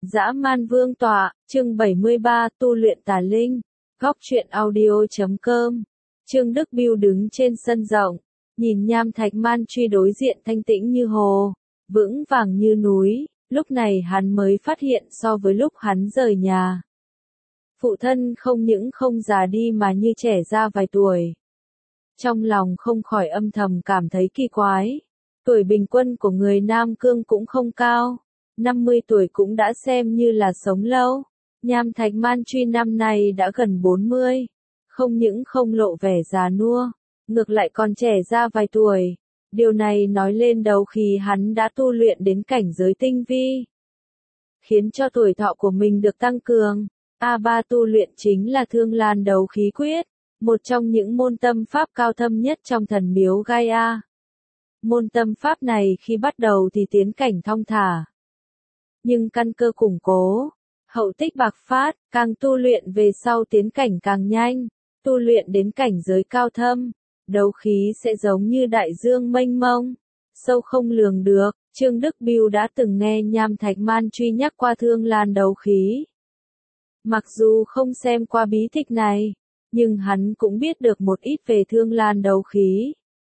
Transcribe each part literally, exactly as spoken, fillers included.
Dã man vương tọa, chương bảy mươi ba, tu luyện tà linh. Góc truyện audio chấm com. Trương Đức Bưu đứng trên sân rộng, nhìn nham thạch man truy đối diện thanh tĩnh như hồ, vững vàng như núi. Lúc này hắn mới phát hiện so với lúc hắn rời nhà, phụ thân không những không già đi mà như trẻ ra vài tuổi. Trong lòng không khỏi âm thầm cảm thấy kỳ quái. Tuổi bình quân của người Nam Cương cũng không cao, năm mươi tuổi cũng đã xem như là sống lâu. Nham thạch man truy năm nay đã gần bốn mươi, không những không lộ vẻ già nua, ngược lại còn trẻ ra vài tuổi. Điều này nói lên đấu khí hắn đã tu luyện đến cảnh giới tinh vi, khiến cho tuổi thọ của mình được tăng cường. A ba tu luyện chính là Thương Lan đấu khí quyết, một trong những môn tâm pháp cao thâm nhất trong thần miếu Gaia. Môn tâm pháp này khi bắt đầu thì tiến cảnh thong thả, nhưng căn cơ củng cố, hậu tích bạc phát, càng tu luyện về sau tiến cảnh càng nhanh, tu luyện đến cảnh giới cao thâm, đấu khí sẽ giống như đại dương mênh mông, sâu không lường được. Trương Đức Bưu đã từng nghe nham thạch man truy nhắc qua Thương Lan đấu khí. Mặc dù không xem qua bí tịch này, nhưng hắn cũng biết được một ít về Thương Lan đấu khí.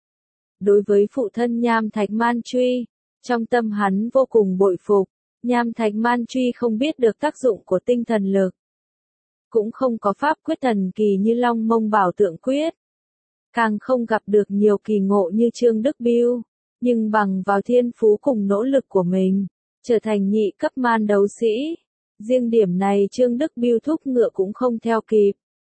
Đối với phụ thân nham thạch man truy, trong tâm hắn vô cùng bội phục. Nham thạch man truy không biết được tác dụng của tinh thần lực, cũng không có pháp quyết thần kỳ như Long Mông Bảo Tượng Quyết, càng không gặp được nhiều kỳ ngộ như Trương Đức Bưu, nhưng bằng vào thiên phú cùng nỗ lực của mình, trở thành nhị cấp man đấu sĩ. Riêng điểm này Trương Đức Bưu thúc ngựa cũng không theo kịp.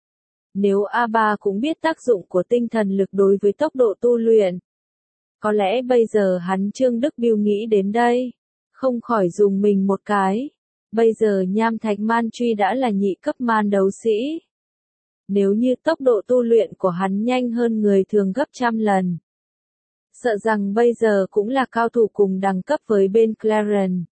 Nếu A ba cũng biết tác dụng của tinh thần lực đối với tốc độ tu luyện, có lẽ bây giờ hắn Trương Đức Bưu nghĩ đến đây, không khỏi dùng mình một cái. Bây giờ nham thạch man truy đã là nhị cấp man đấu sĩ. Nếu như tốc độ tu luyện của hắn nhanh hơn người thường gấp trăm lần, sợ rằng bây giờ cũng là cao thủ cùng đẳng cấp với bên Clarence.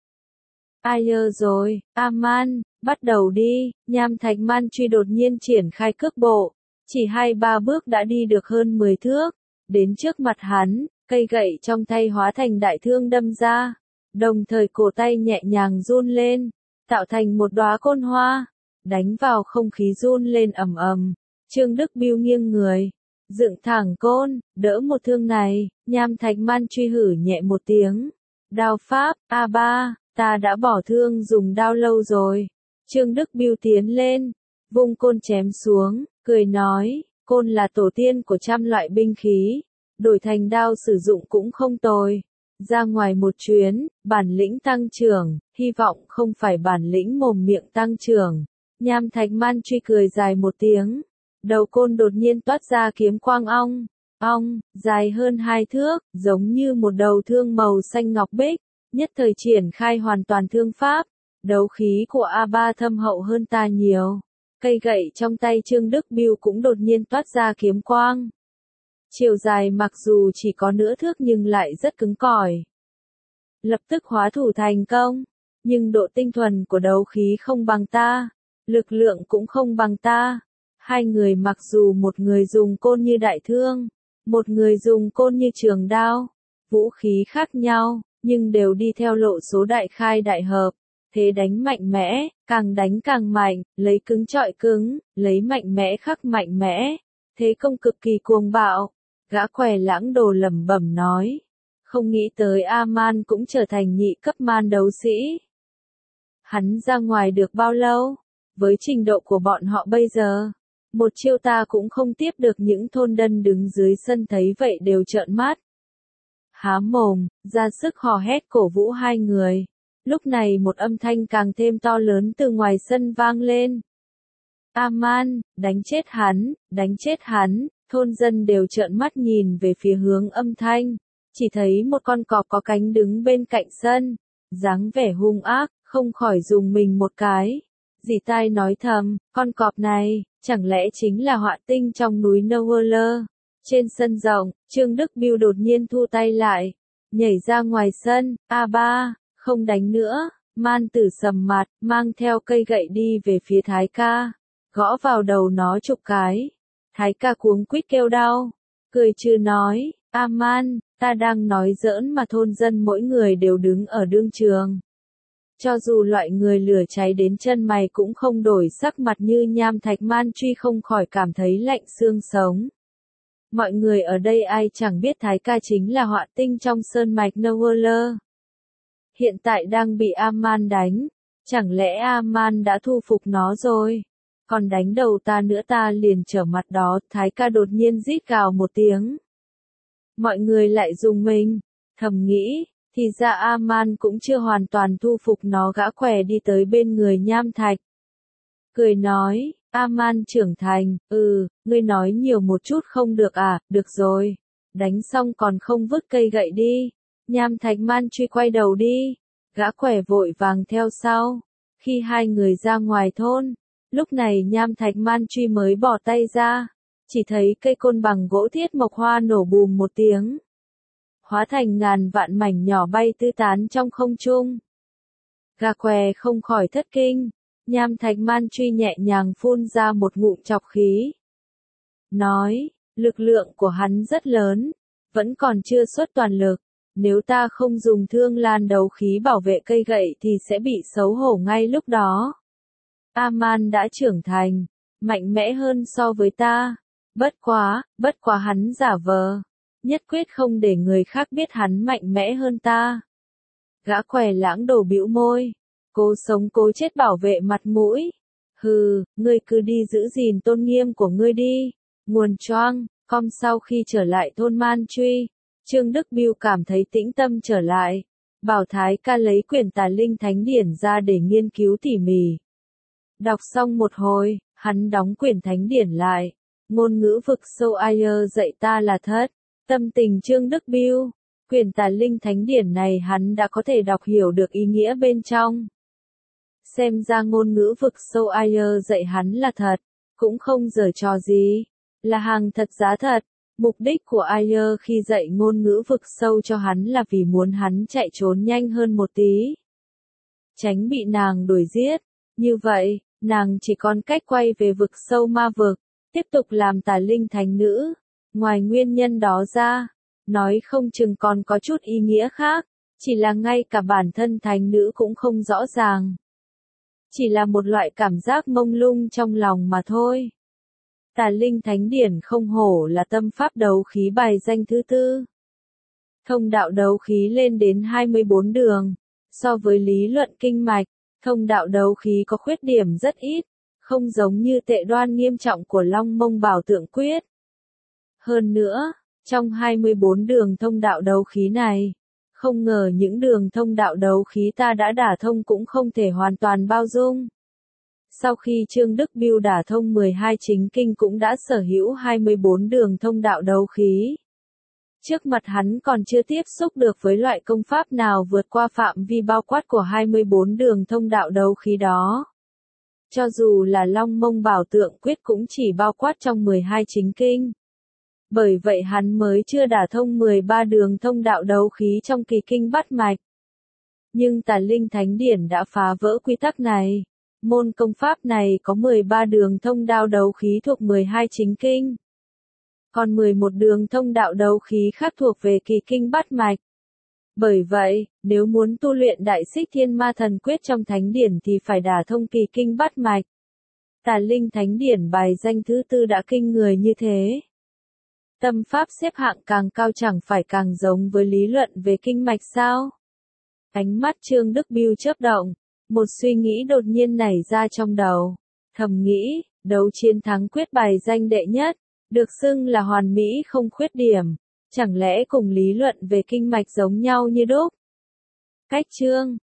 Ai nhờ rồi, Aman, bắt đầu đi. Nham thạch man truy đột nhiên triển khai cước bộ, chỉ hai ba bước đã đi được hơn mười thước, đến trước mặt hắn, cây gậy trong tay hóa thành đại thương đâm ra, đồng thời cổ tay nhẹ nhàng run lên, tạo thành một đóa côn hoa, đánh vào không khí run lên ầm ầm. Trương Đức Bưu nghiêng người, dựng thẳng côn, đỡ một thương này. Nham thạch man truy hử nhẹ một tiếng. Đao pháp, A ba, ta đã bỏ thương dùng đao lâu rồi. Trương Đức Bưu tiến lên, vung côn chém xuống, cười nói, côn là tổ tiên của trăm loại binh khí, đổi thành đao sử dụng cũng không tồi. Ra ngoài một chuyến, bản lĩnh tăng trưởng, hy vọng không phải bản lĩnh mồm miệng tăng trưởng. Nham thạch man truy cười dài một tiếng, đầu côn đột nhiên toát ra kiếm quang ong, ong, dài hơn hai thước, giống như một đầu thương màu xanh ngọc bích, nhất thời triển khai hoàn toàn thương pháp. Đấu khí của A ba thâm hậu hơn ta nhiều. Cây gậy trong tay Trương Đức Bưu cũng đột nhiên toát ra kiếm quang. Chiều dài mặc dù chỉ có nửa thước nhưng lại rất cứng cỏi. Lập tức hóa thủ thành công, nhưng độ tinh thuần của đấu khí không bằng ta, lực lượng cũng không bằng ta. Hai người mặc dù một người dùng côn như đại thương, một người dùng côn như trường đao, vũ khí khác nhau, nhưng đều đi theo lộ số đại khai đại hợp. Thế đánh mạnh mẽ, càng đánh càng mạnh, lấy cứng trọi cứng, lấy mạnh mẽ khắc mạnh mẽ. Thế công cực kỳ cuồng bạo. Gã què lãng đồ lẩm bẩm nói, không nghĩ tới A-man cũng trở thành nhị cấp man đấu sĩ. Hắn ra ngoài được bao lâu? Với trình độ của bọn họ bây giờ, một chiêu ta cũng không tiếp được. Những thôn dân đứng dưới sân thấy vậy đều trợn mắt, há mồm, ra sức hò hét cổ vũ hai người. Lúc này một âm thanh càng thêm to lớn từ ngoài sân vang lên. A-man, đánh chết hắn, đánh chết hắn. Thôn dân đều trợn mắt nhìn về phía hướng âm thanh, chỉ thấy một con cọp có cánh đứng bên cạnh sân, dáng vẻ hung ác, không khỏi dùng mình một cái. Dì tai nói thầm, con cọp này, chẳng lẽ chính là họa tinh trong núi Nowhere. Trên sân rộng, Trương Đức Bưu đột nhiên thu tay lại, nhảy ra ngoài sân. A ba, không đánh nữa. Man tử sầm mặt, mang theo cây gậy đi về phía Thái ca, gõ vào đầu nó chục cái. Thái ca cuống quýt kêu đau, cười trừ nói, A-man, ta đang nói giỡn mà. Thôn dân mỗi người đều đứng ở đương trường, Cho dù loại người lửa cháy đến chân mày cũng không đổi sắc mặt như Nham Thạch Man Truy không khỏi cảm thấy lạnh xương sống. Mọi người ở đây ai chẳng biết Thái ca chính là họa tinh trong sơn mạch Nowhere. Hiện tại đang bị Aman đánh, chẳng lẽ Aman đã thu phục nó rồi? Còn đánh đầu ta nữa ta liền trở mặt đó, Thái ca đột nhiên rít gào một tiếng. Mọi người lại rùng mình, thầm nghĩ, thì ra Aman cũng chưa hoàn toàn thu phục nó. Gã què đi tới bên người Nham Thạch. Cười nói, Aman trưởng thành, ừ, ngươi nói nhiều một chút không được à, được rồi. Đánh xong còn không vứt cây gậy đi. Nham Thạch Man Truy quay đầu đi. Gã què vội vàng theo sau. Khi hai người ra ngoài thôn, lúc này Nham Thạch Man Truy mới bỏ tay ra. Chỉ thấy cây côn bằng gỗ thiết mộc hoa nổ bùm một tiếng. Hóa thành ngàn vạn mảnh nhỏ bay tứ tán trong không trung. Gà què không khỏi thất kinh. Nham Thạch Man Truy nhẹ nhàng phun ra một ngụm trọc khí. Nói, lực lượng của hắn rất lớn, vẫn còn chưa xuất toàn lực. Nếu ta không dùng thương lan đấu khí bảo vệ cây gậy thì sẽ bị xấu hổ ngay lúc đó. Aman đã trưởng thành, mạnh mẽ hơn so với ta. Bất quá, bất quá hắn giả vờ. Nhất quyết không để người khác biết hắn mạnh mẽ hơn ta. Gã què lãng đổ bĩu môi. Cố sống cố chết bảo vệ mặt mũi. Hừ, ngươi cứ đi giữ gìn tôn nghiêm của ngươi đi. Nguồn choang, com sau khi trở lại thôn Man Truy, Trương Đức Biêu cảm thấy tĩnh tâm trở lại. Bảo Thái ca lấy quyển Tà Linh Thánh Điển ra để nghiên cứu tỉ mỉ. Đọc xong một hồi, hắn đóng quyển Thánh Điển lại. Ngôn ngữ vực sâu ai dạy ta là thất. Tâm tình Trương Đức Biêu. Quyển Tà Linh Thánh Điển này hắn đã có thể đọc hiểu được ý nghĩa bên trong. Xem ra ngôn ngữ vực sâu ai dạy hắn là thật. Cũng không giở trò gì. Là hàng thật giá thật. Mục đích của ai khi dạy ngôn ngữ vực sâu cho hắn là vì muốn hắn chạy trốn nhanh hơn một tí. Tránh bị nàng đuổi giết. Như vậy, nàng chỉ còn cách quay về vực sâu ma vực. Tiếp tục làm Tà Linh Thánh Nữ. Ngoài nguyên nhân đó ra, nói không chừng còn có chút ý nghĩa khác. Chỉ là ngay cả bản thân thánh nữ cũng không rõ ràng. Chỉ là một loại cảm giác mông lung trong lòng mà thôi. Tà Linh Thánh Điển không hổ là tâm pháp đấu khí bài danh thứ tư. Thông đạo đấu khí lên đến hai mươi bốn đường. So với lý luận kinh mạch, thông đạo đấu khí có khuyết điểm rất ít, không giống như tệ đoan nghiêm trọng của Long Mông Bảo Tượng Quyết. Hơn nữa, trong hai mươi bốn đường thông đạo đấu khí này, không ngờ những đường thông đạo đấu khí ta đã đả thông cũng không thể hoàn toàn bao dung. Sau khi Trương Đức Biêu đả thông mười hai chính kinh cũng đã sở hữu hai mươi bốn đường thông đạo đấu khí. Trước mặt hắn còn chưa tiếp xúc được với loại công pháp nào vượt qua phạm vi bao quát của hai mươi bốn đường thông đạo đấu khí đó. Cho dù là Long Mông Bảo Tượng Quyết cũng chỉ bao quát trong mười hai chính kinh. Bởi vậy hắn mới chưa đả thông mười ba đường thông đạo đấu khí trong kỳ kinh bát mạch. Nhưng Tà Linh Thánh Điển đã phá vỡ quy tắc này. Môn công pháp này có mười ba đường thông đạo đấu khí thuộc mười hai chính kinh. Còn mười một đường thông đạo đấu khí khác thuộc về kỳ kinh bát mạch. Bởi vậy, nếu muốn tu luyện Đại Xích Thiên Ma Thần Quyết trong Thánh Điển thì phải đả thông kỳ kinh bát mạch. Tà Linh Thánh Điển bài danh thứ tư đã kinh người như thế. Tâm pháp xếp hạng càng cao chẳng phải càng giống với lý luận về kinh mạch sao? Ánh mắt Trương Đức Biêu chớp động, một suy nghĩ đột nhiên nảy ra trong đầu. Thầm nghĩ, đấu chiến thắng quyết bài danh đệ nhất, được xưng là hoàn mỹ không khuyết điểm, chẳng lẽ cùng lý luận về kinh mạch giống nhau như đúc? Cách chương